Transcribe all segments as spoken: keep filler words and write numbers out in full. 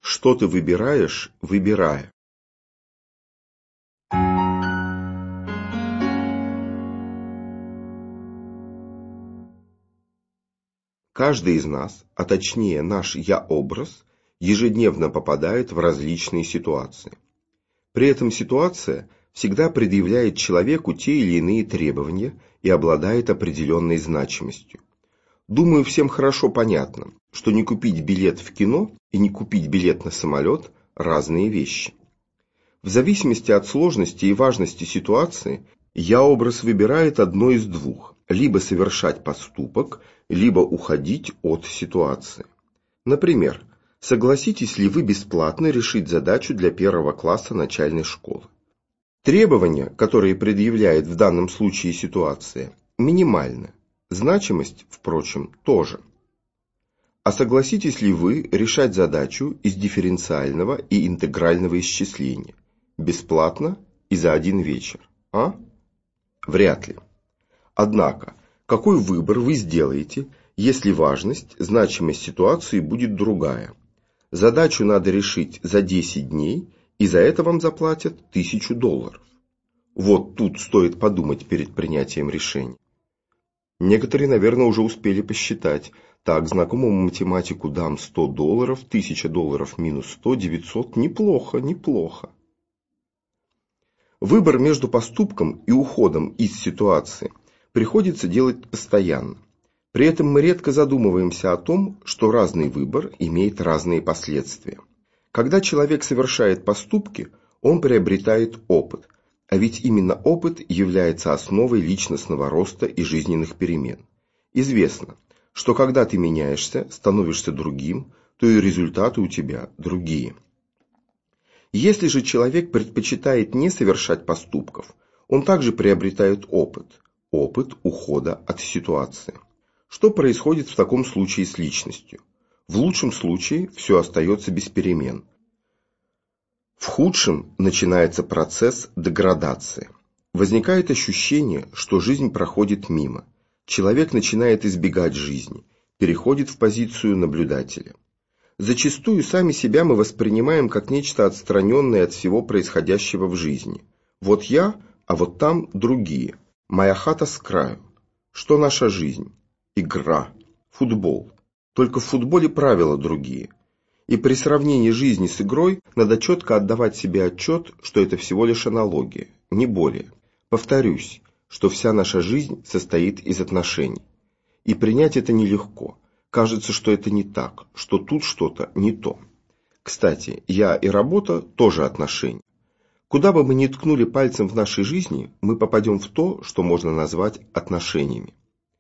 Что ты выбираешь, выбирая? Каждый из нас, а точнее наш «я-образ», ежедневно попадает в различные ситуации. При этом ситуация всегда предъявляет человеку те или иные требования и обладает определенной значимостью. Думаю, всем хорошо понятно, что не купить билет в кино и не купить билет на самолет – разные вещи. В зависимости от сложности и важности ситуации, я-образ выбирает одно из двух – либо совершать поступок, либо уходить от ситуации. Например, согласитесь ли вы бесплатно решить задачу для первого класса начальной школы? Требования, которые предъявляет в данном случае ситуация, минимальны. Значимость, впрочем, тоже. А согласитесь ли вы решать задачу из дифференциального и интегрального исчисления? Бесплатно и за один вечер, а? Вряд ли. Однако, какой выбор вы сделаете, если важность, значимость ситуации будет другая? Задачу надо решить за десять дней, и за это вам заплатят тысячу долларов. Вот тут стоит подумать перед принятием решения. Некоторые, наверное, уже успели посчитать. Так, знакомому математику дам сто долларов, тысяча долларов минус сто, девятьсот. Неплохо, неплохо. Выбор между поступком и уходом из ситуации приходится делать постоянно. При этом мы редко задумываемся о том, что разный выбор имеет разные последствия. Когда человек совершает поступки, он приобретает опыт, а ведь именно опыт является основой личностного роста и жизненных перемен. Известно, что когда ты меняешься, становишься другим, то и результаты у тебя другие. Если же человек предпочитает не совершать поступков, он также приобретает опыт, опыт ухода от ситуации. Что происходит в таком случае с личностью? В лучшем случае все остается без перемен. В худшем начинается процесс деградации. Возникает ощущение, что жизнь проходит мимо. Человек начинает избегать жизни, переходит в позицию наблюдателя. Зачастую сами себя мы воспринимаем как нечто отстраненное от всего происходящего в жизни. Вот я, а вот там другие. Моя хата с краю. Что наша жизнь? Игра. Футбол. Только в футболе правила другие. И при сравнении жизни с игрой надо четко отдавать себе отчет, что это всего лишь аналогия, не более. Повторюсь, что вся наша жизнь состоит из отношений. И принять это нелегко. Кажется, что это не так, что тут что-то не то. Кстати, я и работа тоже отношения. Куда бы мы ни ткнули пальцем в нашей жизни, мы попадем в то, что можно назвать отношениями.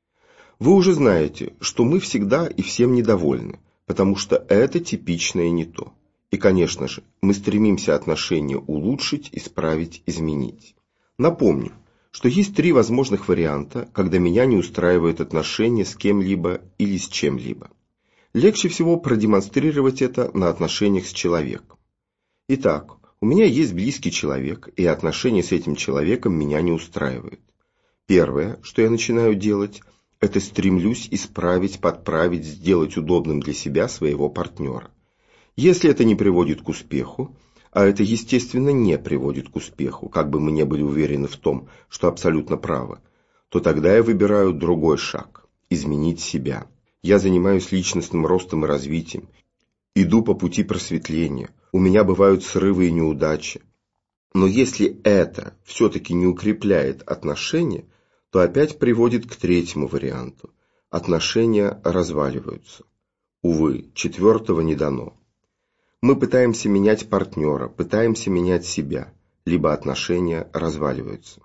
Вы уже знаете, что мы всегда и всем недовольны, потому что это типичное не то. И, конечно же, мы стремимся отношения улучшить, исправить, изменить. Напомню, что есть три возможных варианта, когда меня не устраивают отношения с кем-либо или с чем-либо. Легче всего продемонстрировать это на отношениях с человеком. Итак, у меня есть близкий человек, и отношения с этим человеком меня не устраивают. Первое, что я начинаю делать, это стремлюсь исправить, подправить, сделать удобным для себя своего партнера. Если это не приводит к успеху, а это, естественно, не приводит к успеху, как бы мы не были уверены в том, что абсолютно правы, то тогда я выбираю другой шаг – изменить себя. Я занимаюсь личностным ростом и развитием, иду по пути просветления, у меня бывают срывы и неудачи. Но если это все-таки не укрепляет отношения, то опять приводит к третьему варианту – отношения разваливаются. Увы, четвертого не дано. Мы пытаемся менять партнера, пытаемся менять себя, либо отношения разваливаются.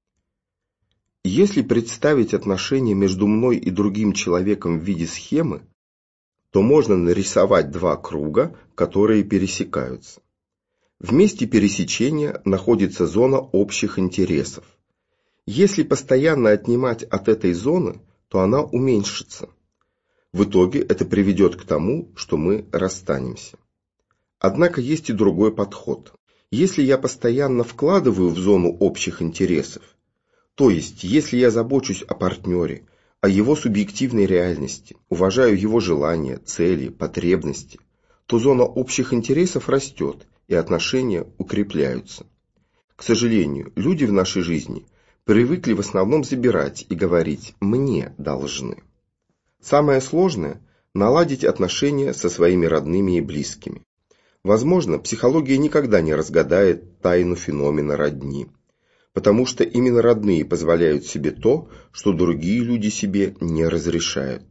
Если представить отношения между мной и другим человеком в виде схемы, то можно нарисовать два круга, которые пересекаются. В месте пересечения находится зона общих интересов. Если постоянно отнимать от этой зоны, то она уменьшится. В итоге это приведет к тому, что мы расстанемся. Однако есть и другой подход. Если я постоянно вкладываю в зону общих интересов, то есть если я забочусь о партнере, о его субъективной реальности, уважаю его желания, цели, потребности, то зона общих интересов растет, и отношения укрепляются. К сожалению, люди в нашей жизни привыкли в основном забирать и говорить «мне должны». Самое сложное – наладить отношения со своими родными и близкими. Возможно, психология никогда не разгадает тайну феномена родни, потому что именно родные позволяют себе то, что другие люди себе не разрешают.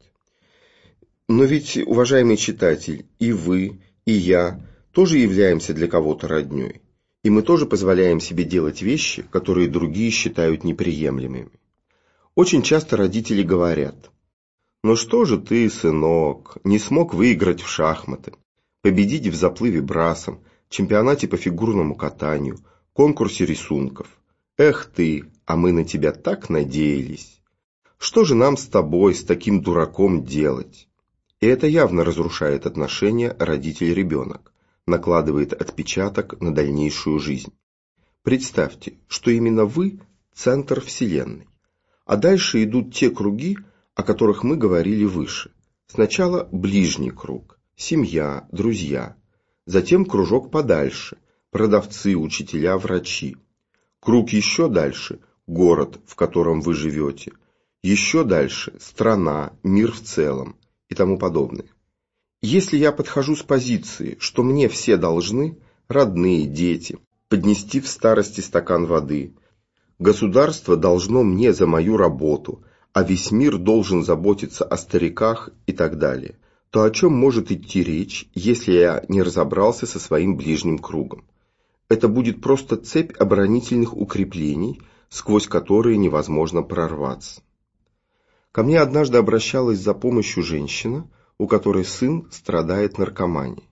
Но ведь, уважаемый читатель, и вы, и я тоже являемся для кого-то роднёй, и мы тоже позволяем себе делать вещи, которые другие считают неприемлемыми. Очень часто родители говорят: «Ну что же ты, сынок, не смог выиграть в шахматы, победить в заплыве брасом, чемпионате по фигурному катанию, конкурсе рисунков? Эх ты, а мы на тебя так надеялись. Что же нам с тобой, с таким дураком делать?» И это явно разрушает отношения родитель-ребенок, накладывает отпечаток на дальнейшую жизнь. Представьте, что именно вы – центр Вселенной, а дальше идут те круги, о которых мы говорили выше. Сначала ближний круг – семья, друзья, затем кружок подальше – продавцы, учителя, врачи. Круг еще дальше – город, в котором вы живете, еще дальше – страна, мир в целом и тому подобное. Если я подхожу с позиции, что мне все должны, родные, дети, поднести в старости стакан воды, государство должно мне за мою работу, а весь мир должен заботиться о стариках и так далее, то о чем может идти речь, если я не разобрался со своим ближним кругом? Это будет просто цепь оборонительных укреплений, сквозь которые невозможно прорваться. Ко мне однажды обращалась за помощью женщина, у которой сын страдает наркоманией.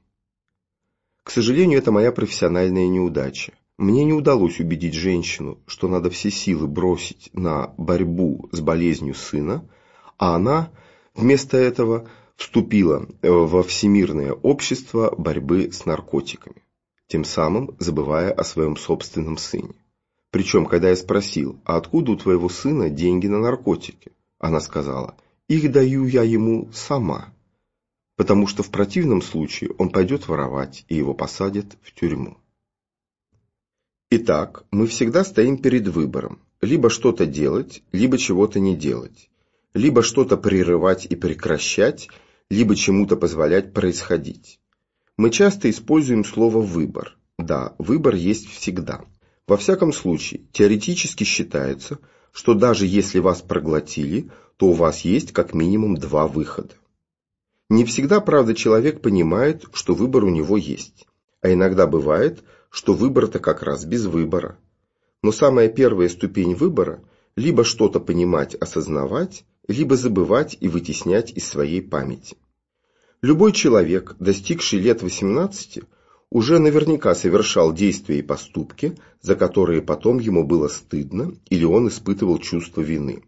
К сожалению, это моя профессиональная неудача. Мне не удалось убедить женщину, что надо все силы бросить на борьбу с болезнью сына, а она вместо этого вступила во всемирное общество борьбы с наркотиками, тем самым забывая о своем собственном сыне. Причем, когда я спросил: «А откуда у твоего сына деньги на наркотики?», она сказала: «Их даю я ему сама, потому что в противном случае он пойдет воровать, и его посадят в тюрьму». Итак, мы всегда стоим перед выбором: либо что-то делать, либо чего-то не делать, либо что-то прерывать и прекращать, либо чему-то позволять происходить. Мы часто используем слово «выбор». Да, выбор есть всегда. Во всяком случае, теоретически считается, что даже если вас проглотили, то у вас есть как минимум два выхода. Не всегда, правда, человек понимает, что выбор у него есть. А иногда бывает, что выбор-то как раз без выбора. Но самая первая ступень выбора – либо что-то понимать, осознавать, либо забывать и вытеснять из своей памяти. Любой человек, достигший лет восемнадцати, уже наверняка совершал действия и поступки, за которые потом ему было стыдно или он испытывал чувство вины.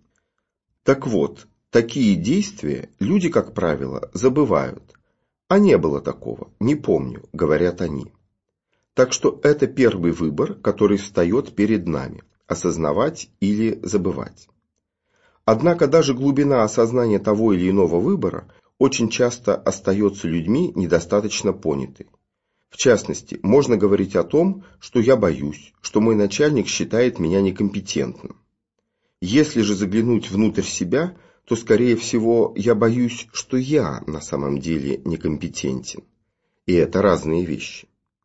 Так вот, такие действия люди, как правило, забывают. А не было такого, не помню, говорят они. Так что это первый выбор, который встает перед нами – осознавать или забывать. Однако даже глубина осознания того или иного выбора очень часто остается людьми недостаточно понятой. В частности, можно говорить о том, что я боюсь, что мой начальник считает меня некомпетентным. Если же заглянуть внутрь себя, то, скорее всего, я боюсь, что я на самом деле некомпетентен. И это разные вещи.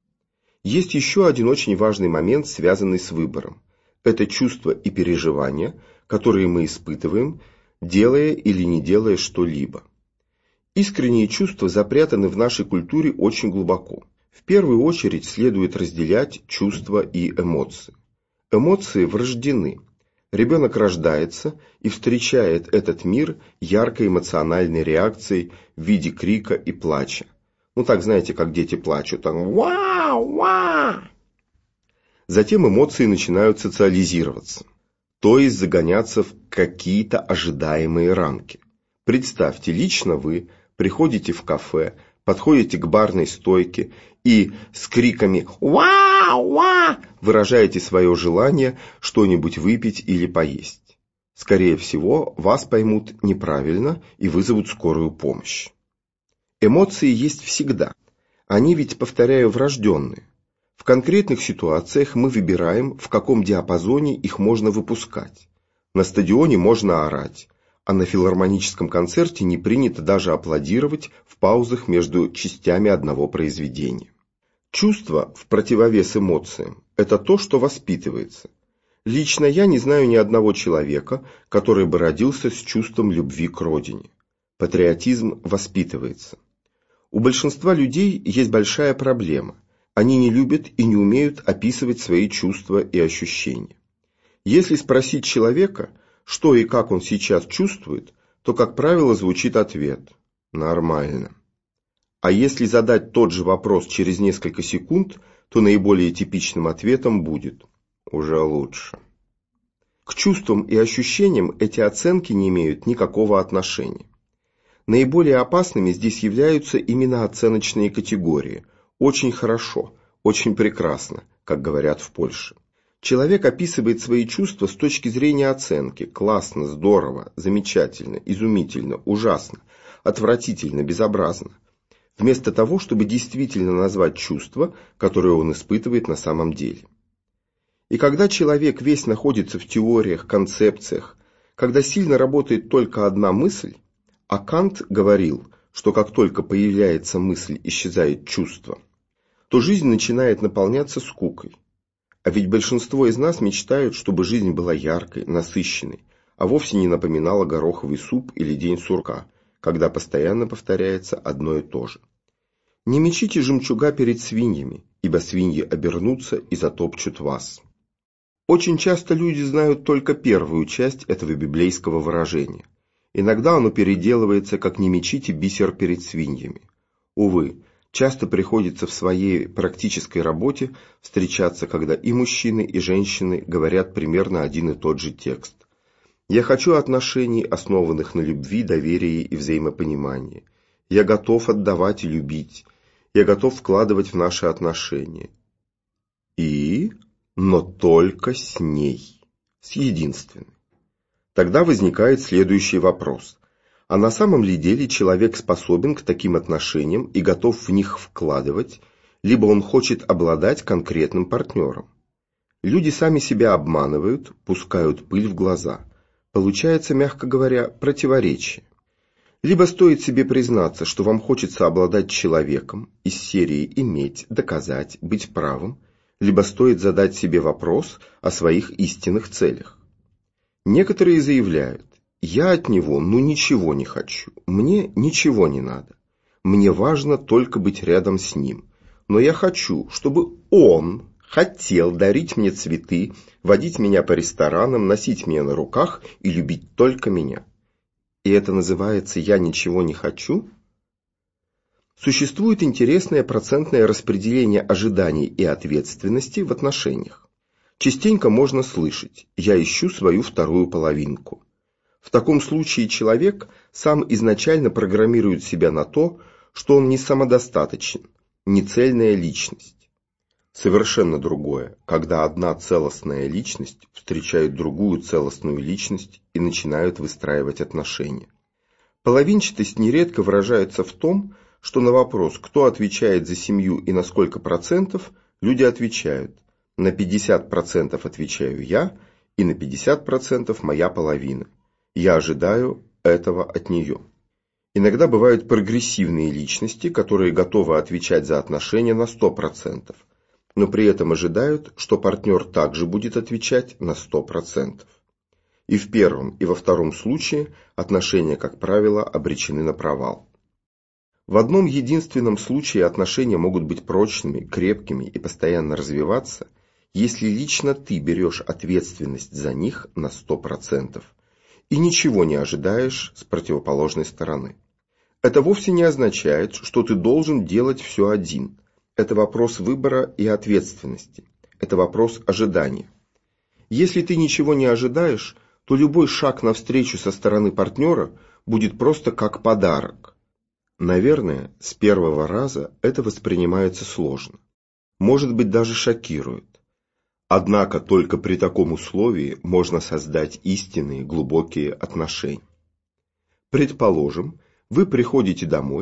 Есть еще один очень важный момент, связанный с выбором. Это чувства и переживания, которые мы испытываем, делая или не делая что-либо. Искренние чувства запрятаны в нашей культуре очень глубоко. В первую очередь следует разделять чувства и эмоции. Эмоции врождены. Ребенок рождается и встречает этот мир яркой эмоциональной реакцией в виде крика и плача. Ну так, знаете, как дети плачут, так «Вау! Вау!». Затем эмоции начинают социализироваться, то есть загоняться в какие-то ожидаемые рамки. Представьте, лично вы приходите в кафе, подходите к барной стойке и с криками «Вау! Вау!» выражаете свое желание что-нибудь выпить или поесть. Скорее всего, вас поймут неправильно и вызовут скорую помощь. Эмоции есть всегда. Они ведь, повторяю, врожденные. В конкретных ситуациях мы выбираем, в каком диапазоне их можно выпускать. На стадионе можно орать, а на филармоническом концерте не принято даже аплодировать в паузах между частями одного произведения. Чувство, в противовес эмоциям, это то, что воспитывается. Лично я не знаю ни одного человека, который бы родился с чувством любви к родине. Патриотизм воспитывается. У большинства людей есть большая проблема. Они не любят и не умеют описывать свои чувства и ощущения. Если спросить человека, что и как он сейчас чувствует, то, как правило, звучит ответ «нормально». А если задать тот же вопрос через несколько секунд, то наиболее типичным ответом будет «уже лучше». К чувствам и ощущениям эти оценки не имеют никакого отношения. Наиболее опасными здесь являются именно оценочные категории «очень хорошо», «очень прекрасно», как говорят в Польше. Человек описывает свои чувства с точки зрения оценки «классно», «здорово», «замечательно», «изумительно», «ужасно», «отвратительно», «безобразно», вместо того, чтобы действительно назвать чувства, которые он испытывает на самом деле. И когда человек весь находится в теориях, концепциях, когда сильно работает только одна мысль, а Кант говорил, что как только появляется мысль, исчезает чувство, то жизнь начинает наполняться скукой. А ведь большинство из нас мечтают, чтобы жизнь была яркой, насыщенной, а вовсе не напоминала гороховый суп или день сурка, когда постоянно повторяется одно и то же. Не мечите жемчуга перед свиньями, ибо свиньи обернутся и затопчут вас. Очень часто люди знают только первую часть этого библейского выражения. Иногда оно переделывается, как «не мечите бисер перед свиньями». Увы, часто приходится в своей практической работе встречаться, когда и мужчины, и женщины говорят примерно один и тот же текст. «Я хочу отношений, основанных на любви, доверии и взаимопонимании. Я готов отдавать и любить. Я готов вкладывать в наши отношения. И... но только с ней, с единственной». Тогда возникает следующий вопрос. А на самом ли деле человек способен к таким отношениям и готов в них вкладывать, либо он хочет обладать конкретным партнером? Люди сами себя обманывают, пускают пыль в глаза. Получается, мягко говоря, противоречие. Либо стоит себе признаться, что вам хочется обладать человеком, из серии иметь, доказать, быть правым, либо стоит задать себе вопрос о своих истинных целях. Некоторые заявляют: «Я от него ну ничего не хочу, мне ничего не надо, мне важно только быть рядом с ним, но я хочу, чтобы он хотел дарить мне цветы, водить меня по ресторанам, носить меня на руках и любить только меня». И это называется «я ничего не хочу»? Существует интересное процентное распределение ожиданий и ответственности в отношениях. Частенько можно слышать: «я ищу свою вторую половинку». В таком случае человек сам изначально программирует себя на то, что он не самодостаточен, не цельная личность. Совершенно другое, когда одна целостная личность встречает другую целостную личность и начинают выстраивать отношения. Половинчатость нередко выражается в том, что на вопрос, кто отвечает за семью и на сколько процентов, люди отвечают: на пятьдесят процентов отвечаю я, и на пятьдесят процентов моя половина. Я ожидаю этого от нее. Иногда бывают прогрессивные личности, которые готовы отвечать за отношения на сто процентов, но при этом ожидают, что партнер также будет отвечать на сто процентов. И в первом, и во втором случае отношения, как правило, обречены на провал. В одном единственном случае отношения могут быть прочными, крепкими и постоянно развиваться, если лично ты берешь ответственность за них на сто процентов и ничего не ожидаешь с противоположной стороны. Это вовсе не означает, что ты должен делать все один. Это вопрос выбора и ответственности. Это вопрос ожидания. Если ты ничего не ожидаешь, то любой шаг навстречу со стороны партнера будет просто как подарок. Наверное, с первого раза это воспринимается сложно. Может быть, даже шокирует. Однако только при таком условии можно создать истинные глубокие отношения. Предположим, вы приходите домой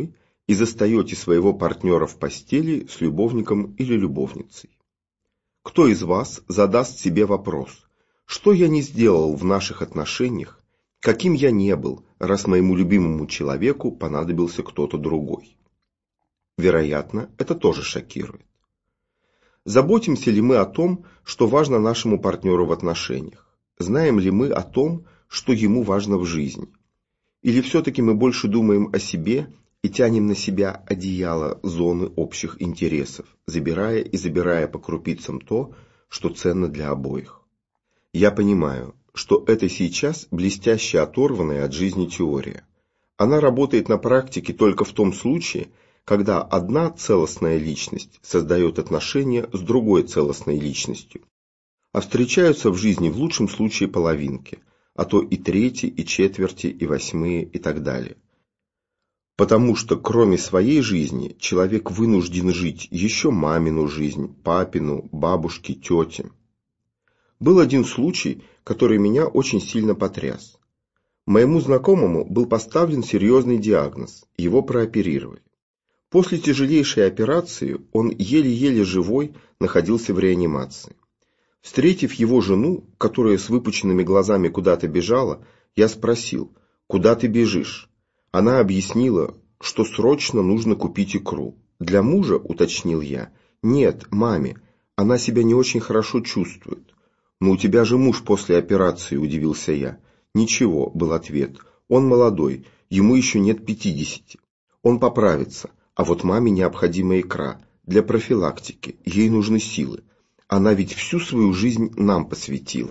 и застаете своего партнера в постели с любовником или любовницей. Кто из вас задаст себе вопрос, что я не сделал в наших отношениях, каким я не был, раз моему любимому человеку понадобился кто-то другой? Вероятно, это тоже шокирует. Заботимся ли мы о том, что важно нашему партнеру в отношениях? Знаем ли мы о том, что ему важно в жизни? Или все-таки мы больше думаем о себе и тянем на себя одеяло зоны общих интересов, забирая и забирая по крупицам то, что ценно для обоих? Я понимаю, что это сейчас блестяще оторванная от жизни теория. Она работает на практике только в том случае, когда одна целостная личность создает отношения с другой целостной личностью, а встречаются в жизни в лучшем случае половинки, а то и трети, и четверти, и восьмые, и так далее. Потому что кроме своей жизни человек вынужден жить еще мамину жизнь, папину, бабушки, тети. Был один случай, который меня очень сильно потряс. Моему знакомому был поставлен серьезный диагноз, его прооперировали. После тяжелейшей операции он еле-еле живой находился в реанимации. Встретив его жену, которая с выпученными глазами куда-то бежала, я спросил: «Куда ты бежишь?» Она объяснила, что срочно нужно купить икру. «Для мужа?» – уточнил я. «Нет, маме. Она себя не очень хорошо чувствует». «Но у тебя же муж после операции», – удивился я. «Ничего», – был ответ. «Он молодой, ему еще нет пятидесяти. Он поправится, а вот маме необходима икра для профилактики, ей нужны силы. Она ведь всю свою жизнь нам посвятила».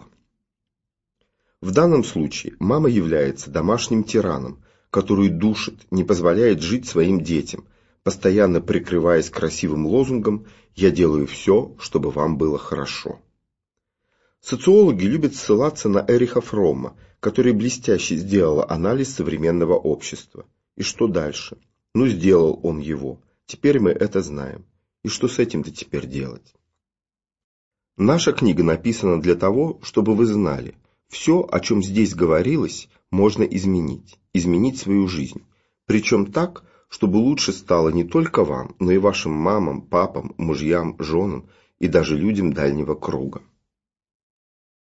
В данном случае мама является домашним тираном, который душит, не позволяет жить своим детям, постоянно прикрываясь красивым лозунгом «Я делаю все, чтобы вам было хорошо». Социологи любят ссылаться на Эриха Фромма, который блестяще сделал анализ современного общества. И что дальше? Ну, сделал он его. Теперь мы это знаем. И что с этим-то теперь делать? Наша книга написана для того, чтобы вы знали, все, о чем здесь говорилось, можно изменить. Изменить свою жизнь. Причем так, чтобы лучше стало не только вам, но и вашим мамам, папам, мужьям, женам и даже людям дальнего круга.